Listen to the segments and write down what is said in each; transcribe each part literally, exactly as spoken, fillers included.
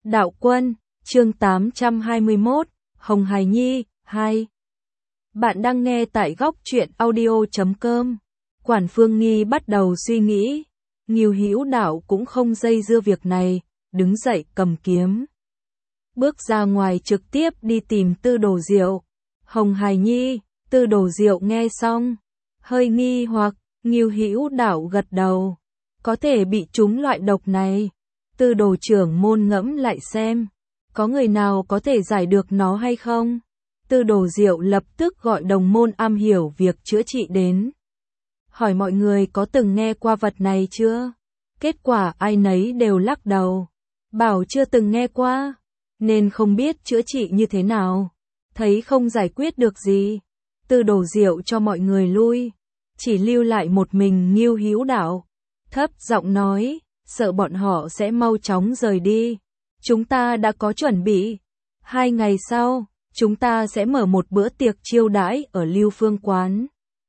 Đạo Quân, chương tám trăm hai mươi mốt, Hồng Hải Nhi, hai. Bạn đang nghe tại góc truyện audio chấm com. Quản Phương Nghi bắt đầu suy nghĩ, Ngưu Hữu Đạo cũng không dây dưa việc này, đứng dậy cầm kiếm. Bước ra ngoài trực tiếp đi tìm Tư Đồ Diệu. Hồng Hải Nhi, Tư Đồ Diệu nghe xong, hơi nghi hoặc, Ngưu Hữu Đạo gật đầu. Có thể bị trúng loại độc này. Tư Đồ trưởng môn ngẫm lại xem, có người nào có thể giải được nó hay không? Tư Đồ Diệu lập tức gọi đồng môn am hiểu việc chữa trị đến. Hỏi mọi người có từng nghe qua vật này chưa? Kết quả ai nấy đều lắc đầu. Bảo chưa từng nghe qua, nên không biết chữa trị như thế nào. Thấy không giải quyết được gì, Tư Đồ Diệu cho mọi người lui. Chỉ lưu lại một mình Ngưu Hữu Đạo. Thấp giọng nói, sợ bọn họ sẽ mau chóng rời đi. Chúng ta đã có chuẩn bị. Hai ngày sau, chúng ta sẽ mở một bữa tiệc chiêu đãi ở Lưu Phương Quán.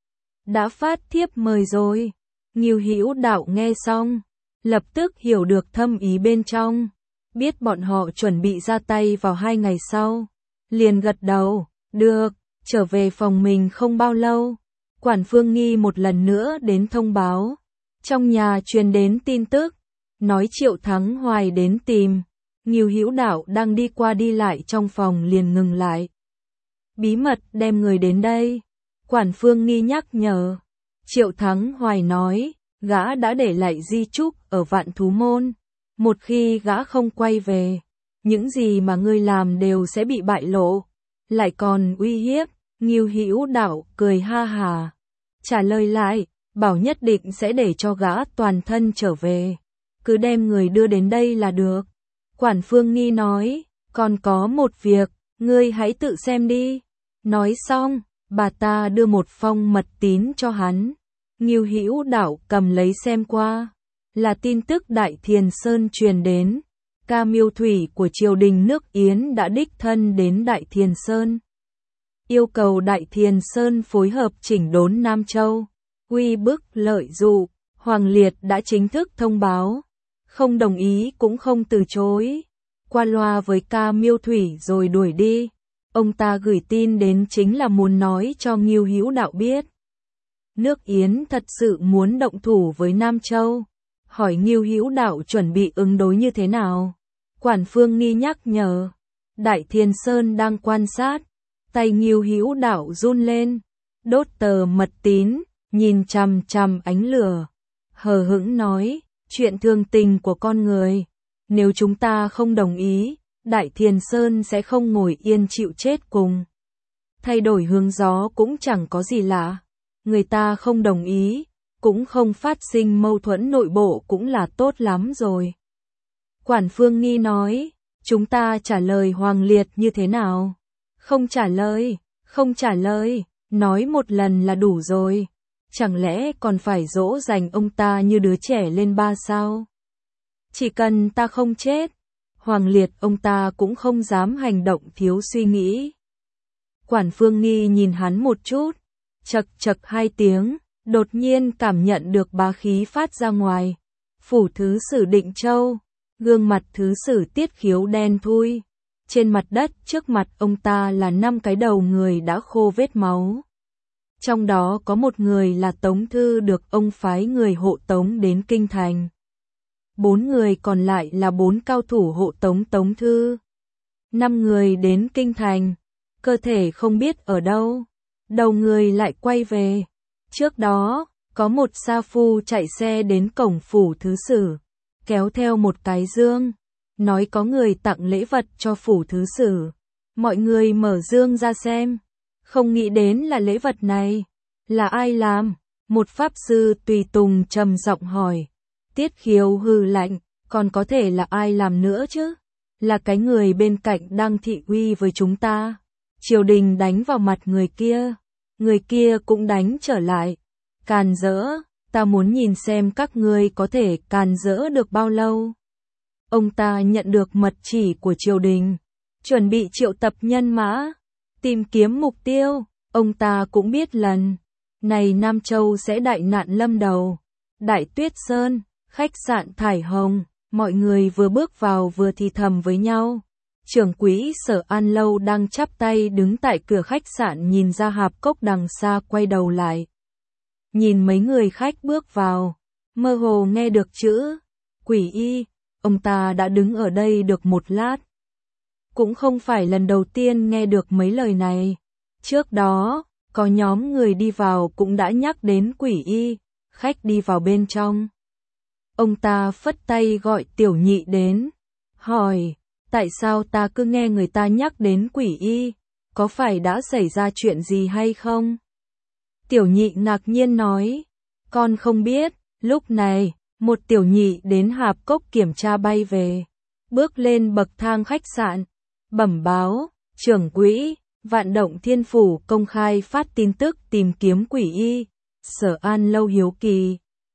Đã phát thiếp mời rồi. Ngưu Hữu Đạo nghe xong, lập tức hiểu được thâm ý bên trong. Biết bọn họ chuẩn bị ra tay vào hai ngày sau. Liền gật đầu, được, trở về phòng mình không bao lâu. Quản Phương Nghi một lần nữa đến thông báo. Trong nhà truyền đến tin tức, nói Triệu Thắng Hoài đến tìm. Ngưu Hữu Đạo đang đi qua đi lại trong phòng liền ngừng lại. Bí mật đem người đến đây. Quản Phương Nghi nhắc nhở. Triệu Thắng Hoài nói, gã đã để lại di chúc ở Vạn Thú Môn. Một khi gã không quay về, những gì mà ngươi làm đều sẽ bị bại lộ. Lại còn uy hiếp. Ngưu Hữu Đạo cười ha hà. Trả lời lại, bảo nhất định sẽ để cho gã toàn thân trở về. Cứ đem người đưa đến đây là được. Quản Phương Nghi nói, còn có một việc, ngươi hãy tự xem đi. Nói xong, bà ta đưa một phong mật tín cho hắn. Ngưu Hữu Đạo cầm lấy xem qua. Là tin tức Đại Thiền Sơn truyền đến. Ca Miêu Thủy của triều đình nước Yến đã đích thân đến Đại Thiền Sơn. Yêu cầu Đại Thiền Sơn phối hợp chỉnh đốn Nam Châu. Uy bức lợi dụ, Hoàng Liệt đã chính thức thông báo. Không đồng ý cũng không từ chối. Qua loa với Ca Miêu Thủy rồi đuổi đi. Ông ta gửi tin đến chính là muốn nói cho Ngưu Hữu Đạo biết. Nước Yến thật sự muốn động thủ với Nam Châu. Hỏi Ngưu Hữu Đạo chuẩn bị ứng đối như thế nào. Quản Phương Nghi nhắc nhở. Đại Thiền Sơn đang quan sát. Tay Ngưu Hữu Đạo run lên. Đốt tờ mật tín, nhìn chằm chằm ánh lửa. Hờ hững nói, chuyện thường tình của con người. Nếu chúng ta không đồng ý, Đại Thiền Sơn sẽ không ngồi yên chịu chết cùng. Thay đổi hướng gió cũng chẳng có gì lạ. Người ta không đồng ý, cũng không phát sinh mâu thuẫn nội bộ cũng là tốt lắm rồi. Quản Phương Nghi nói, chúng ta trả lời Hoàng Liệt như thế nào? Không trả lời, không trả lời, nói một lần là đủ rồi. Chẳng lẽ còn phải dỗ dành ông ta như đứa trẻ lên ba sao? Chỉ cần ta không chết, Hoàng Liệt ông ta cũng không dám hành động thiếu suy nghĩ. Quản Phương Nghi nhìn hắn một chút, chật chật hai tiếng, đột nhiên cảm nhận được bá khí phát ra ngoài. Phủ thứ sử Định Châu, gương mặt thứ sử Tiết Khiếu đen thui. Trên mặt đất trước mặt ông ta là năm cái đầu người đã khô vết máu. Trong đó có một người là Tống Thư được ông phái người hộ tống đến Kinh Thành. Bốn người còn lại là bốn cao thủ hộ tống Tống Thư. Năm người đến Kinh Thành, cơ thể không biết ở đâu, đầu người lại quay về. Trước đó, có một sa phu chạy xe đến cổng phủ thứ sử, kéo theo một cái dương, nói có người tặng lễ vật cho phủ thứ sử. Mọi người mở dương ra xem, không nghĩ đến là lễ vật này. Là ai làm? Một pháp sư tùy tùng trầm giọng hỏi. Tiết Khiếu hừ lạnh, còn có thể là ai làm nữa chứ? Là cái người bên cạnh đang thị uy với chúng ta. Triều đình đánh vào mặt người kia, người kia cũng đánh trở lại. Càn rỡ, ta muốn nhìn xem các ngươi có thể càn rỡ được bao lâu. Ông ta nhận được mật chỉ của triều đình, chuẩn bị triệu tập nhân mã, tìm kiếm mục tiêu. Ông ta cũng biết lần này Nam Châu sẽ đại nạn lâm đầu. Đại Tuyết Sơn, khách sạn Thải Hồng, Mọi người vừa bước vào vừa thì thầm với nhau. Trưởng quỹ Sở An Lâu đang chắp tay đứng tại cửa khách sạn nhìn ra hạp cốc đằng xa quay đầu lại. Nhìn mấy người khách bước vào, mơ hồ nghe được chữ quỷ y, ông ta đã đứng ở đây được một lát. Cũng không phải lần đầu tiên nghe được mấy lời này. Trước đó, có nhóm người đi vào cũng đã nhắc đến quỷ y, khách đi vào bên trong. Ông ta phất tay gọi Tiểu Nhị đến, hỏi, tại sao ta cứ nghe người ta nhắc đến quỷ y, có phải đã xảy ra chuyện gì hay không? Tiểu Nhị ngạc nhiên nói, con không biết. Lúc này, một tiểu nhị đến hạp cốc kiểm tra bay về, bước lên bậc thang khách sạn, bẩm báo, trưởng quỹ, Vạn Động Thiên Phủ công khai phát tin tức tìm kiếm quỷ y. Sở An Lâu hiếu kỳ,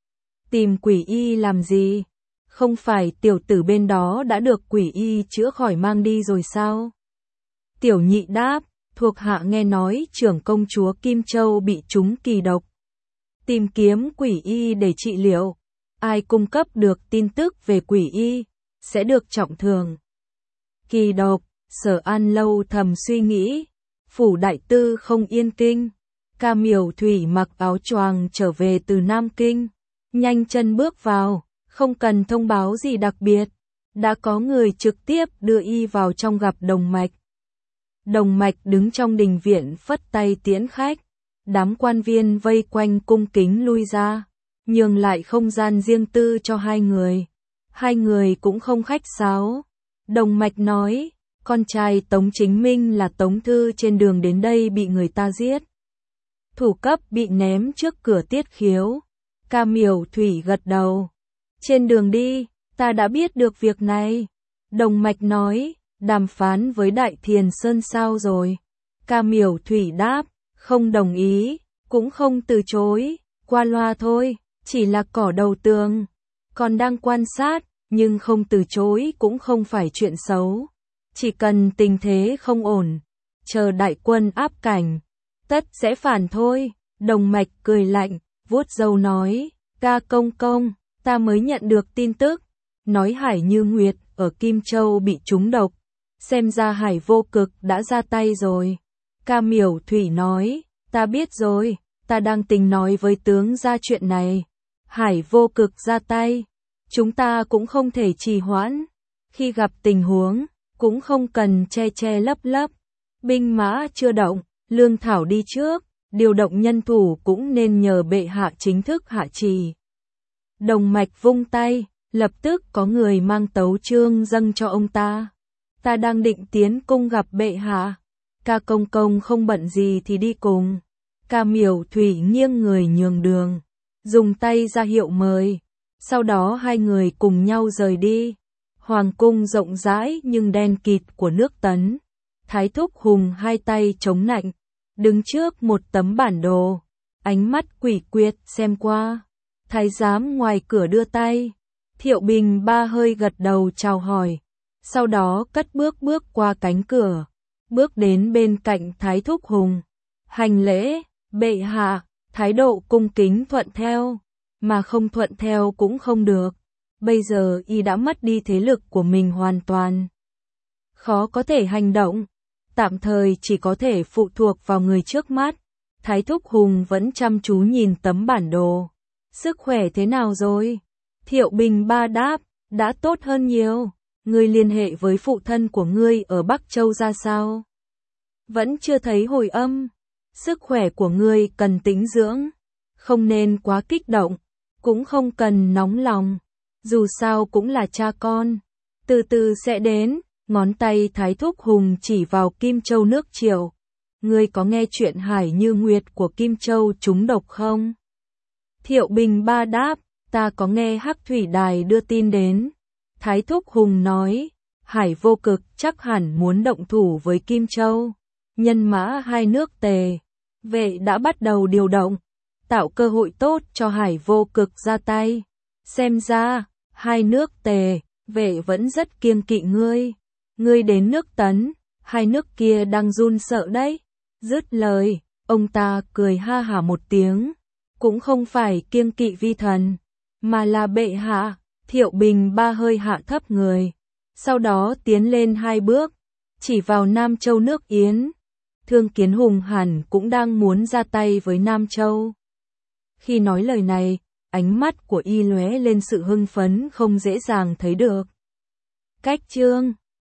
tìm quỷ y làm gì? Không phải tiểu tử bên đó đã được quỷ y chữa khỏi mang đi rồi sao? Tiểu nhị đáp, thuộc hạ nghe nói trưởng công chúa Kim Châu bị trúng kỳ độc. Tìm kiếm quỷ y để trị liệu. Ai cung cấp được tin tức về quỷ y, sẽ được trọng thưởng. Kỳ độc, Sở An Lâu thầm suy nghĩ. Phủ đại tư không yên kinh. Ca Miểu Thủy mặc áo choàng trở về từ Nam Kinh. Nhanh chân bước vào, không cần thông báo gì đặc biệt. Đã có người trực tiếp đưa y vào trong gặp Đồng Mạch. Đồng Mạch đứng trong đình viện phất tay tiễn khách. Đám quan viên vây quanh cung kính lui ra, nhường lại không gian riêng tư cho hai người. Hai người cũng không khách sáo. Đồng Mạch nói, con trai Tống Chính Minh là Tống Thư trên đường đến đây bị người ta giết. Thủ cấp bị ném trước cửa Tiết Khiếu. Ca Miểu Thủy gật đầu. Trên đường đi, ta đã biết được việc này. Đồng Mạch nói, đàm phán với Đại Thiền Sơn sao rồi? Ca Miểu Thủy đáp, không đồng ý, cũng không từ chối, qua loa thôi, chỉ là cỏ đầu tường. Còn đang quan sát, nhưng không từ chối cũng không phải chuyện xấu. Chỉ cần tình thế không ổn, chờ đại quân áp cảnh, tất sẽ phản thôi. Đồng Mạch cười lạnh, vuốt râu nói, ca công công, ta mới nhận được tin tức, nói Hải Như Nguyệt ở Kim Châu bị trúng độc, xem ra Hải Vô Cực đã ra tay rồi. Ca Miểu Thủy nói, ta biết rồi, ta đang tính nói với tướng ra chuyện này. Hải Vô Cực ra tay, chúng ta cũng không thể trì hoãn. Khi gặp tình huống, cũng không cần che che lấp lấp. Binh mã chưa động, lương thảo đi trước, điều động nhân thủ cũng nên nhờ bệ hạ chính thức hạ trì. Đồng Mạch vung tay, lập tức có người mang tấu chương dâng cho ông ta. Ta đang định tiến cung gặp bệ hạ. Ca công công không bận gì thì đi cùng. Ca Miểu Thủy nghiêng người nhường đường, dùng tay ra hiệu mời. Sau đó hai người cùng nhau rời đi. Hoàng cung rộng rãi nhưng đen kịt của nước Tấn. Thái Thúc Hùng hai tay chống nạnh, đứng trước một tấm bản đồ, ánh mắt quỷ quyệt xem qua. Thái giám ngoài cửa đưa tay. Thiệu Bình Ba hơi gật đầu chào hỏi, sau đó cất bước bước qua cánh cửa, bước đến bên cạnh Thái Thúc Hùng. Hành lễ, bệ hạ. Thái độ cung kính thuận theo, mà không thuận theo cũng không được. Bây giờ y đã mất đi thế lực của mình hoàn toàn, khó có thể hành động, tạm thời chỉ có thể phụ thuộc vào người trước mắt. Thái Thúc Hùng vẫn chăm chú nhìn tấm bản đồ. Sức khỏe thế nào rồi? Thiệu Bình Ba đáp, đã tốt hơn nhiều. Ngươi liên hệ với phụ thân của ngươi ở Bắc Châu ra sao? Vẫn chưa thấy hồi âm. Sức khỏe của ngươi cần tĩnh dưỡng, không nên quá kích động, cũng không cần nóng lòng. Dù sao cũng là cha con, từ từ sẽ đến. Ngón tay Thái Thúc Hùng chỉ vào Kim Châu nước Triệu. Ngươi có nghe chuyện Hải Như Nguyệt của Kim Châu trúng độc không? Thiệu Bình Ba đáp, ta có nghe Hắc Thủy Đài đưa tin đến. Thái Thúc Hùng nói, Hải Vô Cực chắc hẳn muốn động thủ với Kim Châu. Nhân mã hai nước Tề, Vệ đã bắt đầu điều động, tạo cơ hội tốt cho Hải Vô Cực ra tay. Xem ra, hai nước Tề, Vệ vẫn rất kiêng kỵ ngươi. Ngươi đến nước Tấn, hai nước kia đang run sợ đấy. Dứt lời, ông ta cười ha hả một tiếng. Cũng không phải kiêng kỵ vi thần, mà là bệ hạ. Thiệu Bình Ba hơi hạ thấp người, sau đó tiến lên hai bước, chỉ vào Nam Châu nước Yến. Thương Kiến Hùng hẳn cũng đang muốn ra tay với Nam Châu. Khi nói lời này, ánh mắt của y lóe lên sự hưng phấn không dễ dàng thấy được. Cách chương